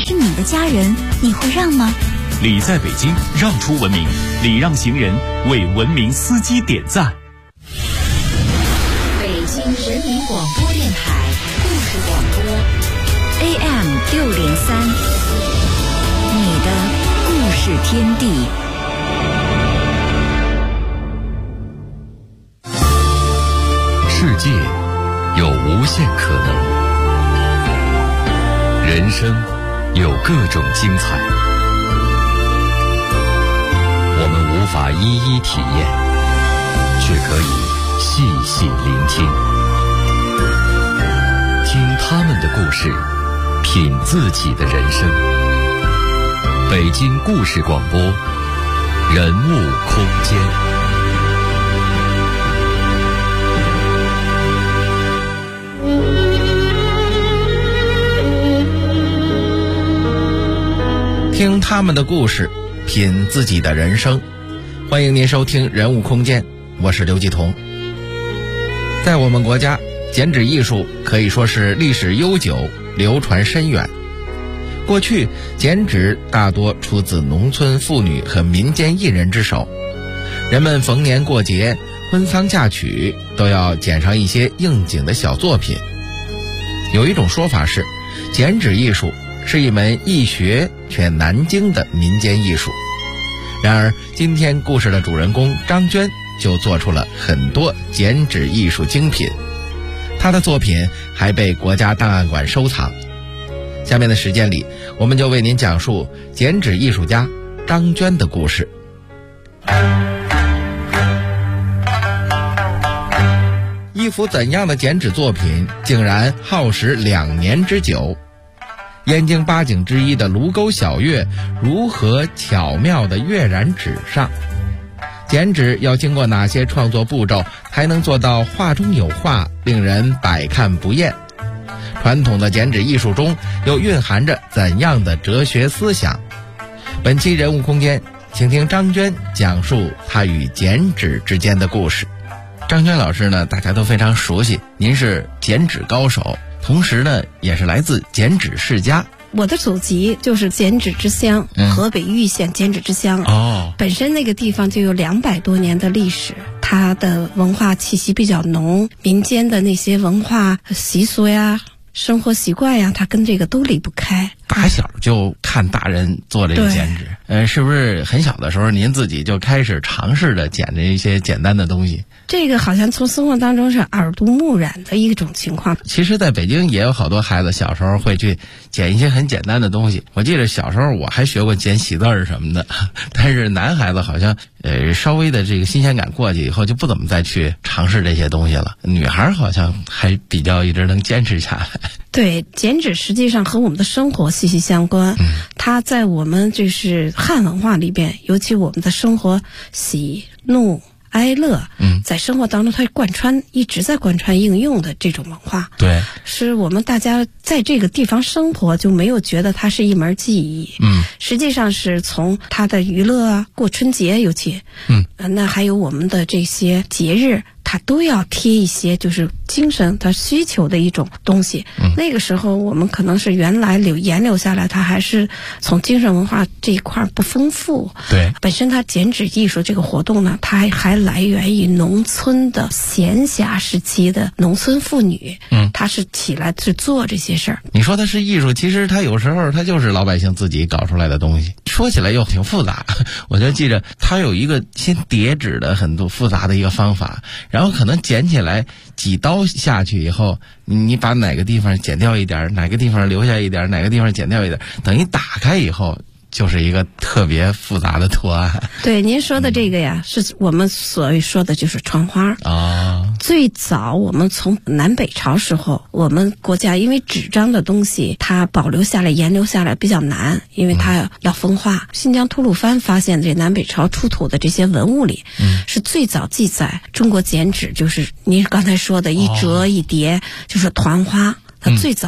是你的家人，你会让吗？ 礼在北京，让出文明，礼让行人，为文明司机点赞。 北京人民广播电台故事广播 AM 603，你的故事天地。 世界有无限可能，人生有各种精彩，我们无法一一体验，却可以细细聆听，听他们的故事，品自己的人生。北京故事广播，人物空间。 听他们的故事，品自己的人生。欢迎您收听人物空间，我是刘继彤。在我们国家，剪纸艺术可以说是历史悠久，流传深远。过去剪纸大多出自农村妇女和民间艺人之手，人们逢年过节、婚丧嫁娶都要剪上一些应景的小作品。有一种说法是，剪纸艺术是一门易学却难精的民间艺术。然而今天故事的主人公张娟就做出了很多剪纸艺术精品，她的作品还被国家档案馆收藏。下面的时间里，我们就为您讲述剪纸艺术家张娟的故事。一幅怎样的剪纸作品竟然耗时2年之久？燕京八景之一的卢沟晓月如何巧妙地跃然纸上？剪纸要经过哪些创作步骤才能做到画中有画，令人百看不厌？传统的剪纸艺术中又蕴含着怎样的哲学思想？本期人物空间，请听张娟讲述她与剪纸之间的故事。张娟老师呢，大家都非常熟悉，您是剪纸高手，同时呢也是来自剪纸世家。 我的祖籍就是剪纸之乡，河北玉县剪纸之乡。本身那个地方就有200多年的历史，它的文化气息比较浓，民间的那些文化习俗呀、生活习惯呀，它跟这个都离不开。 打小就看大人做这个剪纸，是不是很小的时候您自己就开始尝试着剪这一些简单的东西？ 这个好像从生活当中是耳濡目染的一种情况。 其实在北京也有好多孩子小时候会去剪一些很简单的东西，我记得小时候我还学过剪喜字儿什么的，但是男孩子好像稍微的这个新鲜感过去以后就不怎么再去尝试这些东西了，女孩好像还比较一直能坚持下来。 对，剪纸实际上和我们的生活息息相关，它在我们就是汉文化里边，尤其我们的生活喜怒哀乐，在生活当中它一直在贯穿应用的这种文化，对，是我们大家在这个地方生活就没有觉得它是一门技艺，实际上是从它的娱乐啊，过春节尤其，那还有我们的这些节日，它都要贴一些就是精神它需求的一种东西。那个时候我们可能是原来沿留下来，它还是从精神文化这一块不丰富。对，本身它剪纸艺术这个活动呢，它还来源于农村的闲暇时期的农村妇女，她是起来去做这些事儿。你说它是艺术，其实它有时候它就是老百姓自己搞出来的东西，说起来又挺复杂。我就记着它有一个先叠纸的很多复杂的一个方法，然后可能剪起来几刀下去以后，你把哪个地方剪掉一点，哪个地方留下一点，哪个地方剪掉一点，等于打开以后就是一个特别复杂的图案。对，您说的这个呀，是我们所谓说的就是传花啊。最早我们从南北朝时候，我们国家因为纸张的东西它保留下来沿留下来比较难，因为它要风化。新疆吐鲁番发现这南北朝出土的这些文物里，是最早记载中国剪纸，就是您刚才说的一折一叠，就是团花，它最早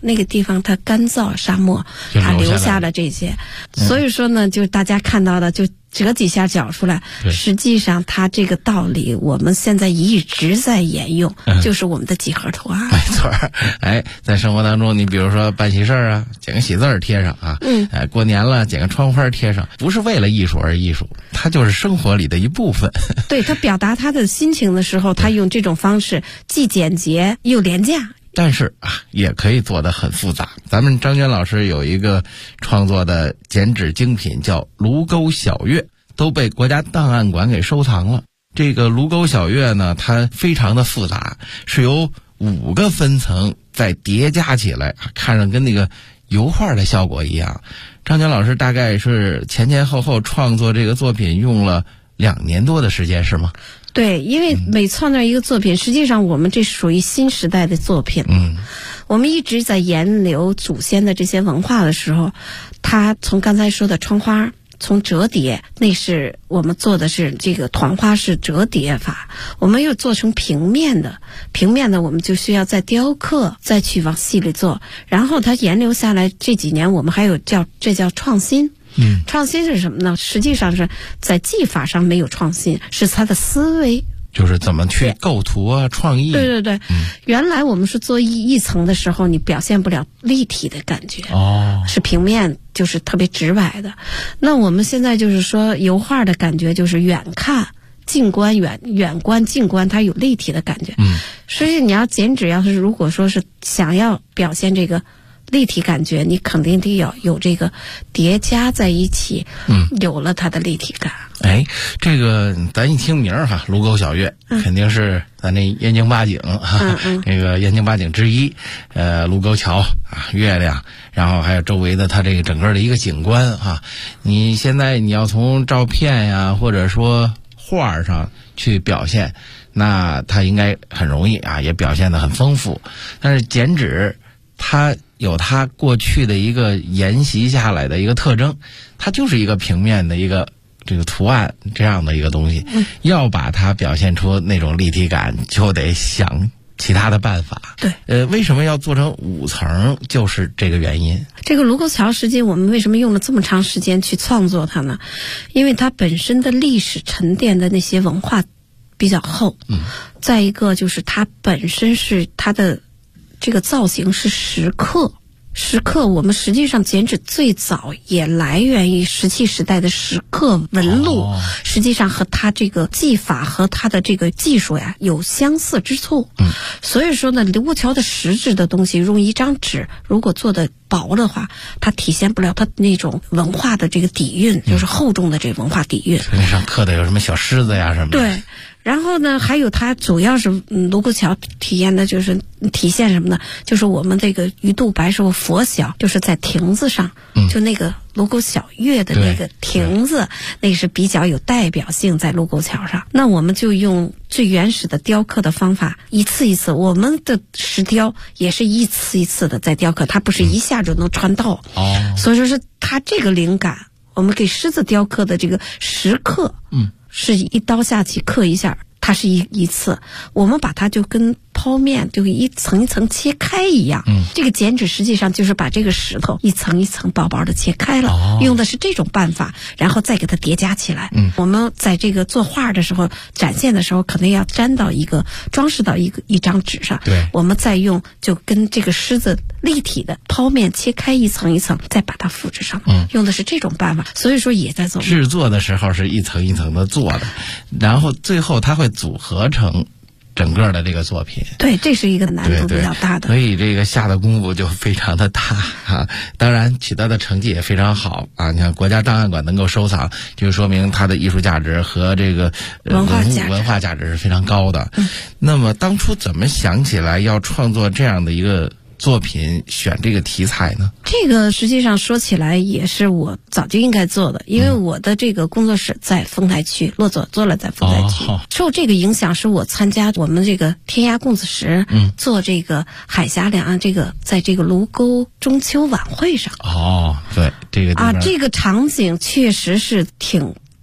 那个地方它干燥沙漠，它留下了这些。所以说呢，就大家看到的就折几下脚出来，实际上它这个道理我们现在一直在沿用，就是我们的几何图案。 没错，在生活当中，你比如说办喜事啊，剪个喜字儿贴上啊，过年了剪个窗花贴上，不是为了艺术而艺术，它就是生活里的一部分。 对，他表达他的心情的时候，他用这种方式既简洁又廉价。 但是也可以做得很复杂。咱们张娟老师有一个创作的剪纸精品叫卢沟晓月，都被国家档案馆给收藏了。这个卢沟晓月呢，它非常的复杂，是由5个分层再叠加起来，看着跟那个油画的效果一样。张娟老师大概是前后创作这个作品用了2年多的时间，是吗？ 对，因为每创造一个作品，实际上我们这属于新时代的作品。我们一直在沿流祖先的这些文化的时候，他从刚才说的窗花，从折叠，那是我们做的是这个团花式折叠法，我们又做成平面的我们就需要再雕刻，再去往细里做，然后它沿流下来这几年我们还有这叫创新。创新是什么呢？实际上是在技法上没有创新，是他的思维， 就是怎么去构图啊，创意。 对，原来我们是做一层的时候，你表现不了立体的感觉，是平面，就是特别直白的。那我们现在就是说油画的感觉，就是远看近观，远观近观，它有立体的感觉。所以你要剪纸，要是如果说是想要表现这个立体感觉，你肯定得要有这个叠加在一起，有了它的立体感。 这个咱一听名儿哈，卢沟晓月，肯定是咱那燕京八景这个燕京八景之一，卢沟桥啊，月亮，然后还有周围的它这个整个的一个景观啊。你现在你要从照片呀，或者说画上去表现，那它应该很容易啊，也表现得很丰富。但是剪纸它有它过去的一个沿袭下来的一个特征，它就是一个平面的一个这个图案这样的一个东西，要把它表现出那种立体感，就得想其他的办法。 对， 为什么要做成5层？就是这个原因。 这个卢沟桥实际我们为什么用了这么长时间去创作它呢？因为它本身的历史沉淀的那些文化比较厚，再一个就是它本身是它的这个造型是石刻，我们实际上剪纸最早也来源于石器时代的石刻纹路，实际上和它这个技法和它的这个技术呀有相似之处。所以说呢，卢沟桥的实质的东西，用一张纸如果做的薄的话，它体现不了它那种文化的这个底蕴，就是厚重的这个文化底蕴。 那上刻的有什么小狮子呀什么的。对。 然后呢，还有它主要是卢沟桥体现什么呢？就是我们这个鱼肚白说佛晓，就是在亭子上，就那个卢沟晓月的那个亭子，那个是比较有代表性在卢沟桥上。那我们就用最原始的雕刻的方法，一次一次，我们的石雕也是一次一次的在雕刻，它不是一下就能穿到。所以说是它这个灵感，我们给狮子雕刻的这个石刻，是一刀下去刻一下，它是一次，我们把它就跟剖面就一层一层切开一样。这个剪纸实际上就是把这个石头一层一层薄薄的切开了，用的是这种办法，然后再给它叠加起来。我们在这个作画的时候展现的时候，可能要粘到装饰到一张纸上。对，我们再用就跟这个狮子立体的剖面切开一层一层，再把它复制上。用的是这种办法，所以说也在做制作的时候是一层一层的做的，然后最后它会组合成整个的这个作品。 对，这是一个难度比较大的。 所以这个下的功夫就非常的大啊，当然取得的成绩也非常好啊。你看国家档案馆能够收藏，就说明它的艺术价值和这个文化价值是非常高的。那么当初怎么想起来要创作这样的一个作品，选这个题材呢？ 这个实际上说起来也是我早就应该做的，因为我的这个工作室在丰台区，落座做了在丰台区。受这个影响，是我参加我们这个天涯共子时，做这个海峡两岸在这个卢沟中秋晚会上。 对，这个地方这个场景确实是挺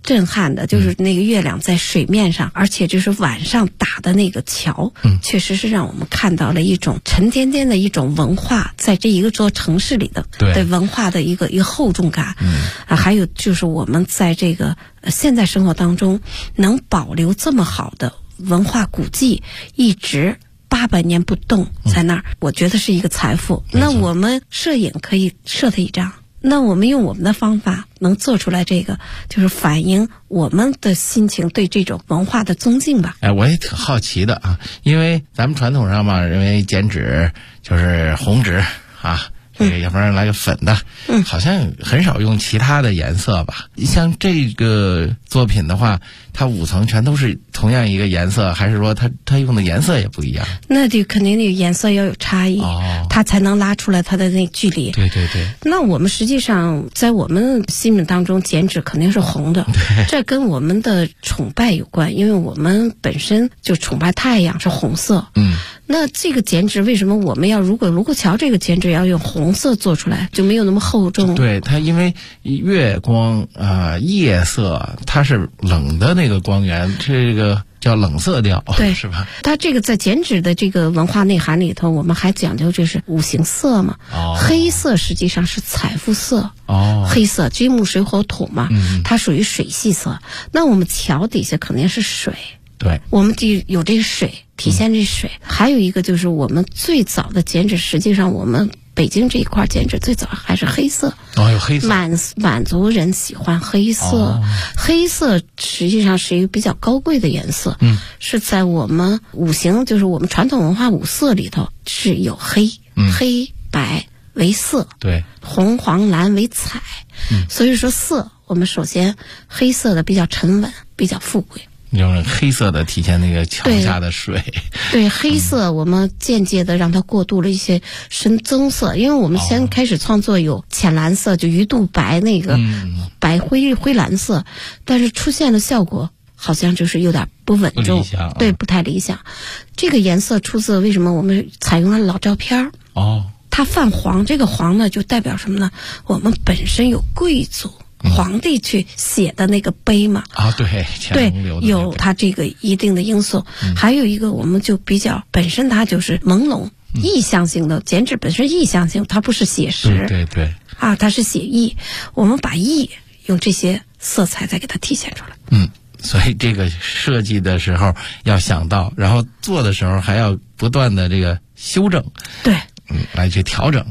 震撼的，就是那个月亮在水面上，而且就是晚上打的那个桥，确实是让我们看到了一种沉甸甸的一种文化，在这一个座城市里的对文化的一个厚重感。还有就是我们在这个现在生活当中能保留这么好的文化古迹，一直800年不动在那儿，我觉得是一个财富。那我们摄影可以摄它一张，那我们用我们的方法能做出来这个，就是反映我们的心情对这种文化的尊敬吧。 我也挺好奇的啊，因为咱们传统上嘛，认为剪纸就是红纸啊，这个要不然来个粉的，好像很少用其他的颜色吧。像这个作品的话，它5层全都是同样一个颜色，还是说它用的颜色也不一样？那就肯定那个颜色要有差异，它才能拉出来它的那距离。 对对对。 那我们实际上在我们心目当中，剪纸肯定是红的，这跟我们的崇拜有关，因为我们本身就崇拜太阳是红色。那这个剪纸为什么我们要如果桥这个剪纸要用红色做出来，就没有那么厚重？ 对，它因为月光夜色，它是冷的那个光源，这个叫冷色调， 对， 是吧？ 它这个在剪纸的这个文化内涵里头，我们还讲究就是5行色嘛。黑色实际上是财富色。黑色金木水火土嘛，它属于水系色。那我们桥底下肯定是水。 对， 我们有这个水，体现这水。还有一个就是我们最早的剪纸，实际上我们北京这一块剪纸最早还是黑色。 有黑色。 满族人喜欢黑色。黑色实际上是一个比较高贵的颜色。是在我们5行，就是我们传统文化5色里头是有黑，黑白为色， 对， 红黄蓝为彩。所以说色，我们首先黑色的比较沉稳，比较富贵。 用黑色的体现那个桥下的水。 对，黑色我们间接的让它过渡了一些深棕色，因为我们先开始创作有浅蓝色，就鱼肚白那个白灰蓝色，但是出现的效果好像就是有点不稳重，对，不太理想。这个颜色出自为什么我们采用了老照片？它泛黄，这个黄呢就代表什么呢？我们本身有贵族。皇帝去写的那个碑嘛，对，有它这个一定的因素。还有一个，我们就比较本身它就是朦胧意象性的，剪纸本身意象性，它不是写实， 对它是写意。我们把意用这些色彩再给它体现出来。 所以这个设计的时候要想到，然后做的时候还要不断的这个修正。 对。 来去调整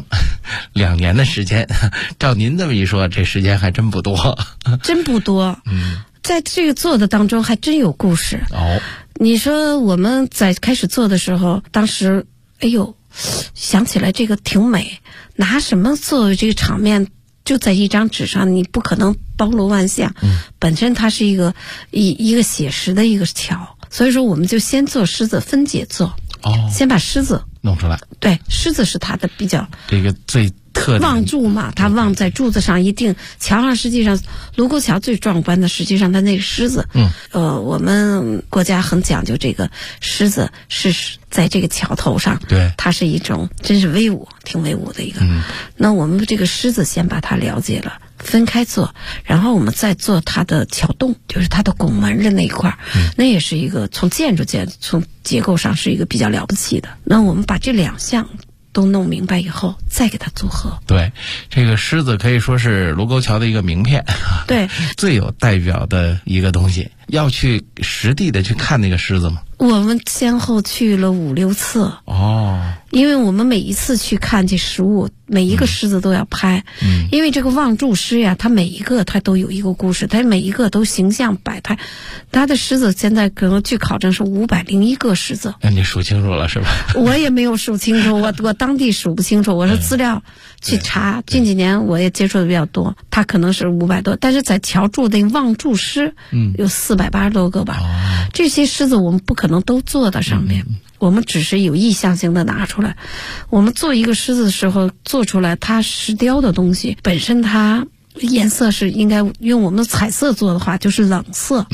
，2年的时间，照您这么一说，这时间还真不多， 真不多。在这个做的当中还真有故事。你说我们在开始做的时候，当时想起来这个挺美，拿什么作为这个场面？就在一张纸上，你不可能包罗万象。本身它是一个写实的一个桥，所以说我们就先做狮子分解做。先把狮子弄出来。 对，狮子是它的比较这个最特望柱嘛，它望在柱子上，一定桥上实际上卢沟桥最壮观的，实际上它那个狮子。我们国家很讲究这个狮子是在这个桥头上， 对， 它是一种真是威武，挺威武的一个。那我们这个狮子先把它了解了。分开做，然后我们再做它的桥洞，就是它的拱门的那一块，那也是一个从从结构上是一个比较了不起的。那我们把这2项都弄明白以后，再给它组合。 对，这个狮子可以说是卢沟桥的一个名片， 对， 最有代表的一个东西。要去实地的去看那个狮子吗？ 我们先后去了5、6次。因为我们每一次去看这实物，每一个狮子都要拍。因为这个望柱狮呀，它每一个它都有一个故事，它每一个都形象百态。它的狮子现在可能据考证是501个狮子。 那你数清楚了是吧？ 我也没有数清楚，我当地数不清楚，我是资料去查。近几年我也接触的比较多，它可能是500多，但是在桥柱那望柱狮，有480多个吧。这些狮子我们不可能都做到上面。我们只是有意向性的拿出来。我们做一个狮子的时候，做出来它石雕的东西本身它颜色是应该用我们的彩色做的话就是冷色，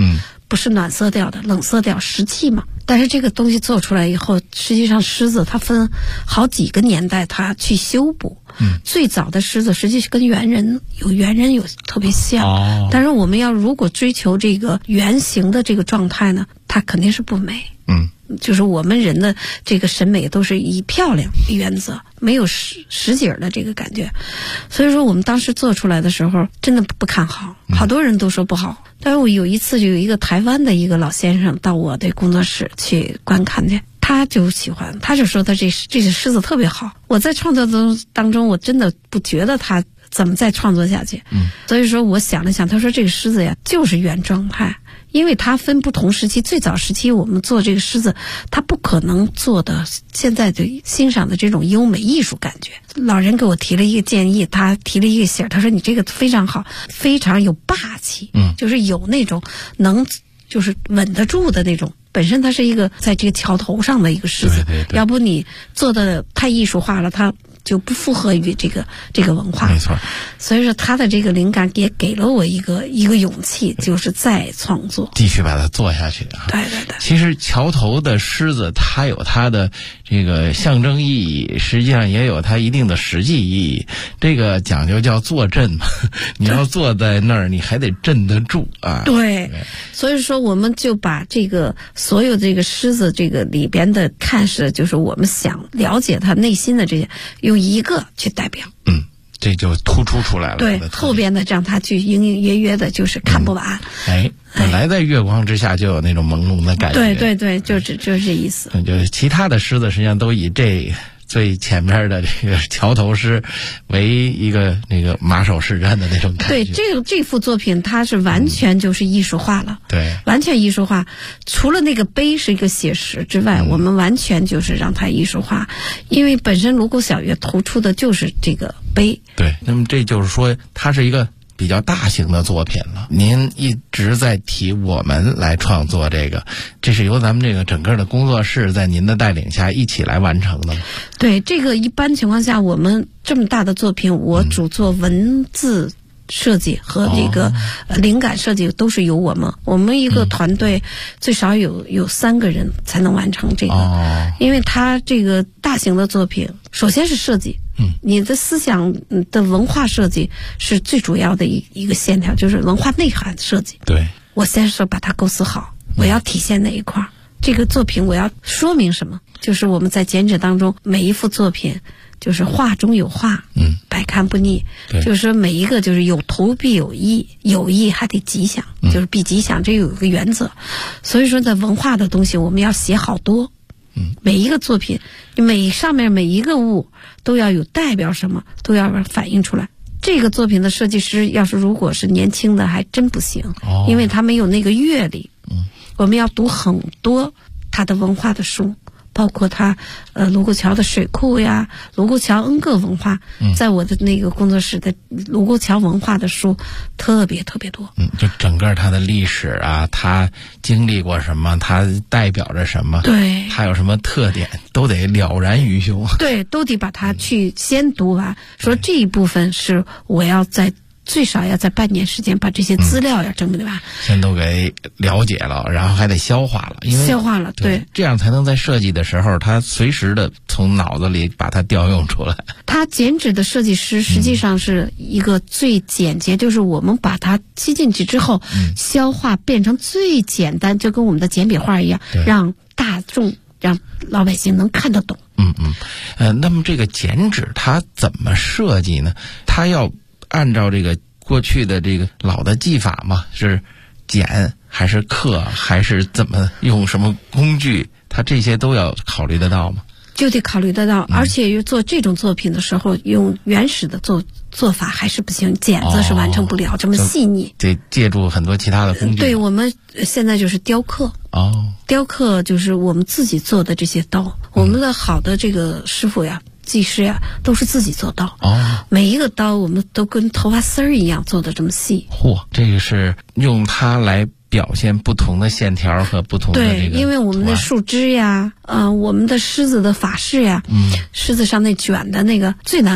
不是暖色调的，冷色调石器嘛。但是这个东西做出来以后，实际上狮子它分好几个年代它去修补。最早的狮子实际是跟猿人有特别像，但是我们要如果追求这个圆形的这个状态呢，它肯定是不美。就是我们人的这个审美都是以漂亮为原则，没有实景的这个感觉。所以说我们当时做出来的时候真的不看好，好多人都说不好。但是我有一次就有一个台湾的一个老先生到我的工作室去观看去，他就喜欢，他就说他这只狮子特别好。我在创作当中我真的不觉得他怎么再创作下去。所以说我想了想，他说这个狮子呀就是原状态。因为它分不同时期，最早时期我们做这个狮子，它不可能做的现在的欣赏的这种优美艺术感觉。老人给我提了一个建议，他提了一个醒儿，他说你这个非常好，非常有霸气，就是有那种能就是稳得住的那种。本身它是一个在这个桥头上的一个狮子，要不你做的太艺术化了，它就不符合于这个文化。 没错。 所以说他的这个灵感也给了我一个勇气，就是再创作， 继续把它做下去啊。 对。 其实桥头的狮子它有它的这个象征意义，实际上也有它一定的实际意义。这个讲究叫坐镇嘛，你要坐在那儿，你还得镇得住啊。 对。所以说我们就把这个所有这个狮子这个里边的看似就是我们想了解他内心的这些，用一个去代表。 这就突出出来了。 对，后边的让他去隐隐约约的，就是看不完。 本来在月光之下就有那种朦胧的感觉。 对，就是这意思。 就是其他的狮子实际上都以这最前面的这个桥头狮为一个那个马首是瞻的那种感觉。 对，这幅作品它是完全就是艺术化了。 对， 完全艺术化。除了那个碑是一个写实之外，我们完全就是让它艺术化，因为本身锣鼓晓月突出的就是这个碑。 对，那么这就是说它是一个比较大型的作品了。您一直在提我们来创作这是由咱们这个整个的工作室在您的带领下一起来完成的吗？ 对，这个一般情况下我们这么大的作品，我主做文字设计和这个灵感设计都是由我们一个团队最少有3个人才能完成这个。因为它这个大型的作品首先是设计，你的思想的文化设计是最主要的一个线条，就是文化内涵设计。 对， 我先是把它构思好，我要体现哪一块，这个作品我要说明什么，就是我们在剪纸当中每一幅作品就是画中有画，百看不腻。就是说每一个就是有图必有意，有意还得吉祥，就是必吉祥，这有一个原则。所以说在文化的东西我们要写好多，每一个作品上面每一个物都要有代表什么，都要反映出来。这个作品的设计师要是如果是年轻的还真不行，因为他没有那个阅历。我们要读很多他的文化的书，包括他卢沟桥的水库呀，卢沟桥 N 个文化，在我的那个工作室的卢沟桥文化的书特别特别多。 就整个它的历史啊，它经历过什么，它代表着什么， 对， 它有什么特点，都得了然于胸。 对，都得把它去先读完，说这一部分是我要最少要在半年时间把这些资料要整理完， 先都给了解了，然后还得消化了，因为消化了，对， 这样才能在设计的时候，他随时的从脑子里把它调用出来。 他剪纸的设计师实际上是一个最简洁，就是我们把它吸进去之后，消化变成最简单，就跟我们的简笔画一样，让大众让老百姓能看得懂。 那么这个剪纸它怎么设计呢？它要按照这个过去的这个老的技法嘛，是剪还是刻还是怎么用什么工具，它这些都要考虑得到吗？ 就得考虑得到，而且做这种作品的时候，用原始的做法还是不行，剪子是完成不了这么细腻， 得借助很多其他的工具。 对，我们现在就是雕刻。雕刻就是我们自己做的这些刀，我们的好的这个师傅呀，技师呀，都是自己做刀。每一个刀我们都跟头发丝儿一样做的这么细。 这个是用它来表现不同的线条和不同的这个。 对，因为我们的树枝呀，我们的狮子的法式呀，狮子上那卷的那个最难做。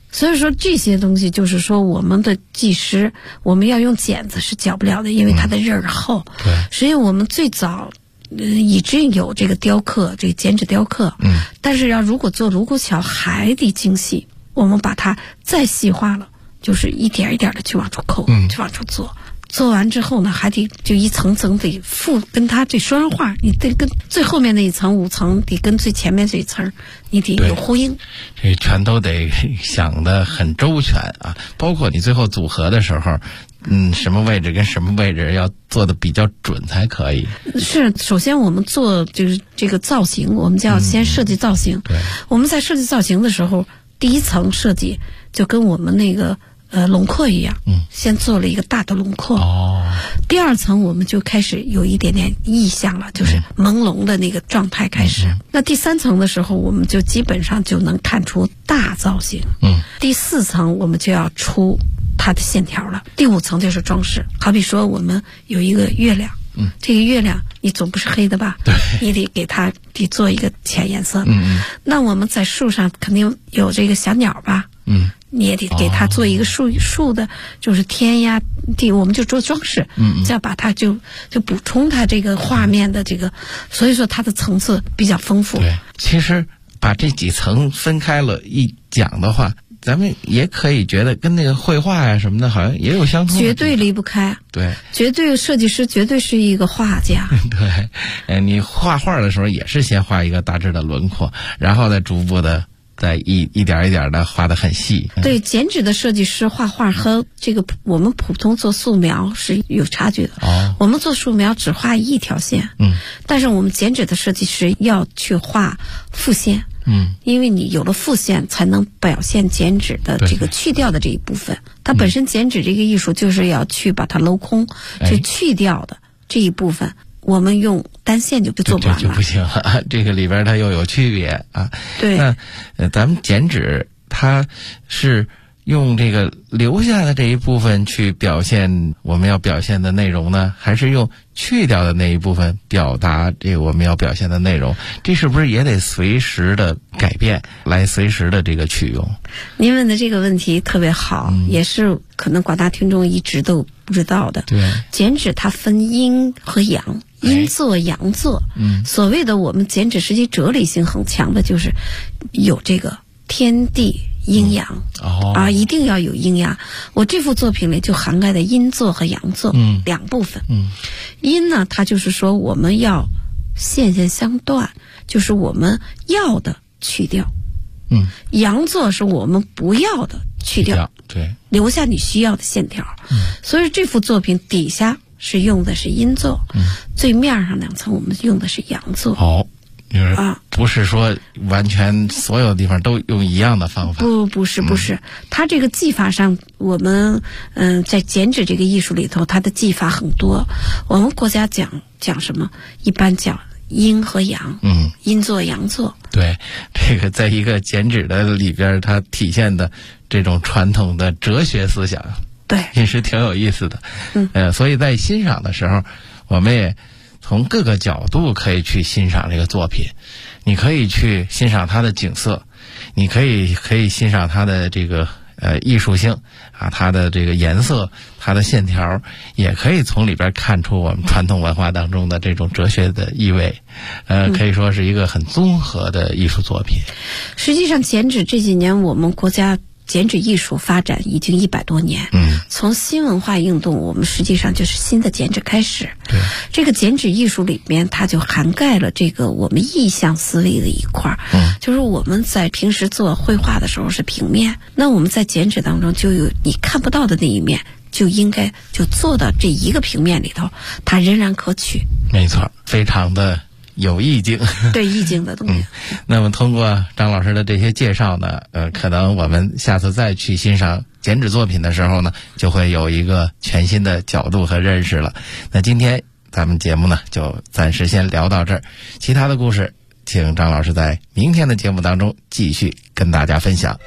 所以说这些东西就是说我们的技师，我们要用剪子是绞不了的，因为它的刃儿厚。 对， 实际我们最早已经有这个雕刻，这个剪纸雕刻。但是如果做卢沟桥还得精细，我们把它再细化了，就是一点一点的去往出抠，去往出做。做完之后呢，还得就一层层得跟它这双人画，你得跟最后面那一层5层得跟最前面这一层你得有呼应。 这全都得想得很周全啊，包括你最后组合的时候，什么位置跟什么位置要做的比较准才可以。 是，首先我们做就是这个造型，我们叫先设计造型。 对， 我们在设计造型的时候，第一层设计就跟我们那个轮廓一样，先做了一个大的轮廓。第二层我们就开始有一点点意象了，就是朦胧的那个状态开始。那第3层的时候，我们就基本上就能看出大造型。第4层我们就要出它的线条了。第5层就是装饰，好比说我们有一个月亮。这个月亮你总不是黑的吧？对，你得做一个浅颜色。那我们在树上肯定有这个小鸟吧？你也得给它做一个树的，就是天呀地，我们就做装饰。这样把它就补充它这个画面的这个，所以说它的层次比较丰富。 对，其实把这几层分开了一讲的话，咱们也可以觉得跟那个绘画呀什么的好像也有相通的， 绝对离不开。对，绝对设计师绝对是一个画家。 对，你画画的时候也是先画一个大致的轮廓，然后再逐步的再一点一点的画得很细。 对，剪纸的设计师画画和这个我们普通做素描是有差距的。我们做素描只画一条线，但是我们剪纸的设计师要去画复线。因为你有了复线，才能表现剪纸的这个去掉的这一部分。它本身剪纸这个艺术就是要去把它镂空，去去掉的这一部分，我们用单线就做不完了， 就不行了。这个里边它又有区别啊。 对， 那咱们剪纸它是用这个留下的这一部分去表现我们要表现的内容呢，还是用去掉的那一部分表达这个我们要表现的内容？这是不是也得随时的改变，来随时的这个取用？ 您问的这个问题特别好，也是可能广大听众一直都不知道的。 对， 剪纸它分阴和阳，阴作阳作。所谓的我们剪纸实际哲理性很强的，就是有这个天地阴阳。一定要有阴阳。我这幅作品里就涵盖的阴作和阳作两部分。阴呢，它就是说我们要线线相断，就是我们要的去掉。阳作是我们不要的去掉， 对， 留下你需要的线条。所以这幅作品底下是用的是阴作，最面上2层我们用的是阳作。 不是说完全所有地方都用一样的方法。 不是，它这个技法上，我们在剪纸这个艺术里头，它的技法很多。我们国家讲什么？一般讲阴和阳，阴作阳作。对， 这个在一个剪纸的里边，它体现的这种传统的哲学思想， 对， 也是挺有意思的。所以在欣赏的时候，我们也从各个角度可以去欣赏这个作品。你可以去欣赏它的景色，你可以欣赏它的这个艺术性啊，它的这个颜色，它的线条，也可以从里边看出我们传统文化当中的这种哲学的意味。可以说是一个很综合的艺术作品。 实际上剪纸这几年我们国家剪纸艺术发展已经100多年。从新文化运动，我们实际上就是新的剪纸开始。 对， 这个剪纸艺术里面，它就涵盖了这个我们意象思维的一块儿。就是我们在平时做绘画的时候是平面，那我们在剪纸当中就有你看不到的那一面，就应该就做到这一个平面里头，它仍然可取。 没错，非常的有意境。 对，意境的东西。 那么通过张老师的这些介绍呢，可能我们下次再去欣赏剪纸作品的时候呢，就会有一个全新的角度和认识了。那今天咱们节目呢，就暂时先聊到这儿，其他的故事请张老师在明天的节目当中继续跟大家分享。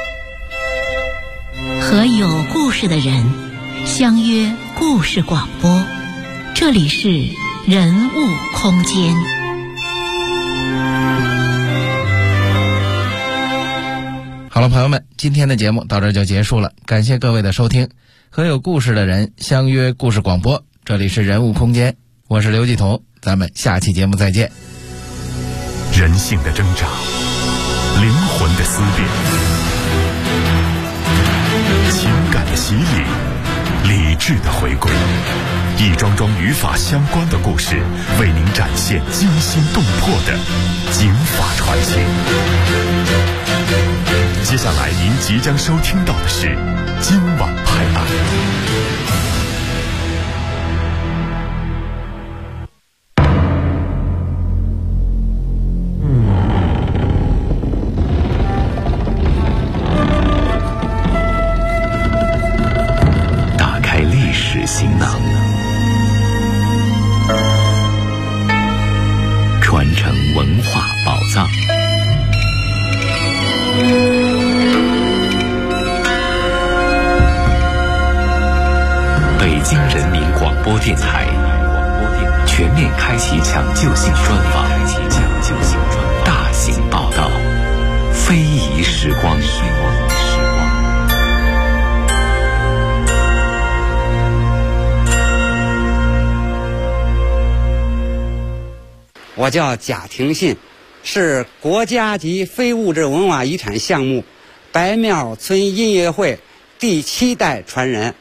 和有故事的人相约故事广播，这里是人物空间。 好好了，朋友们，今天的节目到这就结束了，感谢各位的收听。和有故事的人相约故事广播，这里是人物空间，我是刘继彤，咱们下期节目再见。 人性的挣扎，灵魂的思辨，情感的洗礼，理智的回归，一桩桩与法相关的故事，为您展现惊心动魄的警法传奇。接下来您即将收听到的是今晚拍案。打开历史行囊，传承文化宝藏。北京人民广播电台全面开启抢救性专访，大型报道，非遗时光。 我叫贾廷信，是国家级非物质文化遗产项目白庙村音乐会第7代传人。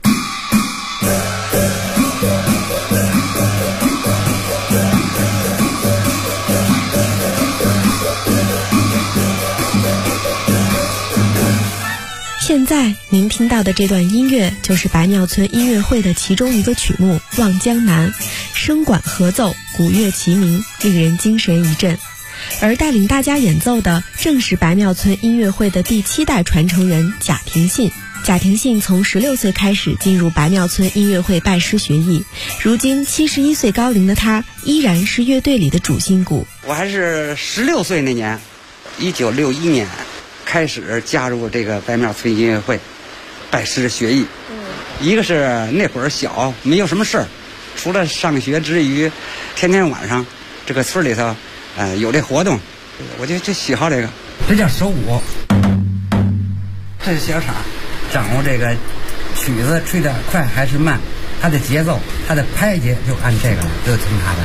现在您听到的这段音乐就是白庙村音乐会的其中一个曲目《望江南》，声管合奏，鼓乐齐鸣，令人精神一振。而带领大家演奏的正是白庙村音乐会的第7代传承人贾廷信。贾廷信从16岁开始进入白庙村音乐会拜师学艺，如今71岁高龄的他依然是乐队里的主心骨。 我还是16岁那年，1961年开始加入这个白庙村音乐会，拜师学艺。一个是那会儿小，没有什么事儿，除了上学之余，天天晚上这个村里头，有这活动，我就喜好这个。这叫手鼓，这是小场，掌握这个曲子吹得快还是慢，它的节奏，它的拍节就按这个了，就听它的。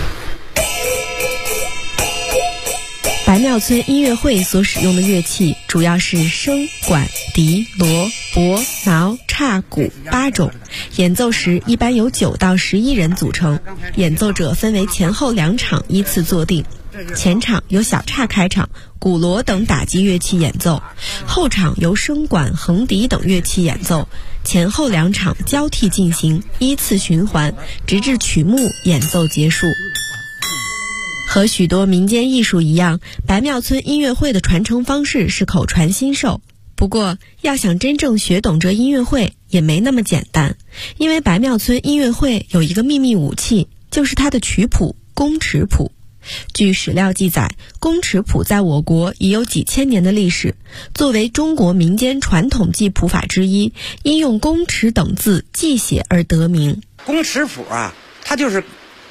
白庙村音乐会所使用的乐器主要是笙、管、笛、锣、钹、挠、叉、鼓8种，演奏时一般由9到11人组成，演奏者分为前后2场依次坐定。前场由小叉开场，鼓锣等打击乐器演奏，后场由笙管、横笛等乐器演奏，前后2场交替进行，依次循环，直至曲目演奏结束。和许多民间艺术一样，白庙村音乐会的传承方式是口传心授。不过，要想真正学懂这音乐会也没那么简单，因为白庙村音乐会有一个秘密武器，就是它的曲谱宫尺谱。据史料记载，宫尺谱在我国已有几千年的历史，作为中国民间传统记谱法之一，因用宫尺等字记写而得名。 宫尺谱啊，它就是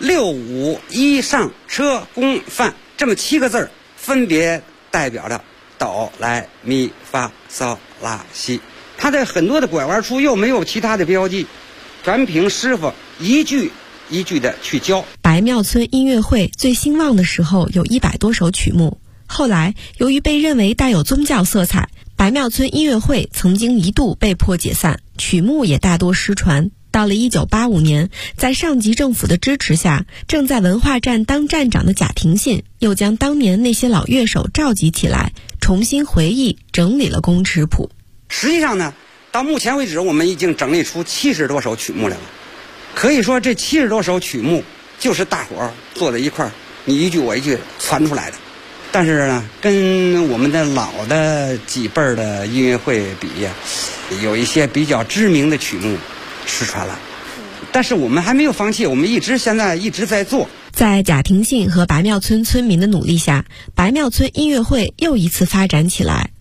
6、5、1上车宫范这么7个字，分别代表着哆来咪发嗦拉西。它在很多的拐弯处又没有其他的标记，全凭师傅一句一句的去教。 白庙村音乐会最兴旺的时候有100多首曲目，后来由于被认为带有宗教色彩，白庙村音乐会曾经一度被迫解散，曲目也大多失传。到了1985年，在上级政府的支持下，正在文化站当站长的贾廷信又将当年那些老乐手召集起来，重新回忆整理了宫尺谱。 实际上呢，到目前为止我们已经整理出70多首曲目来了。可以说这70多首曲目就是大伙儿坐在一块儿，你一句我一句传出来的。但是呢，跟我们的老的几辈儿的音乐会比呀，有一些比较知名的曲目失传了，但是我们还没有放弃，我们现在一直在做。 在贾廷信和白庙村村民的努力下，白庙村音乐会又一次发展起来。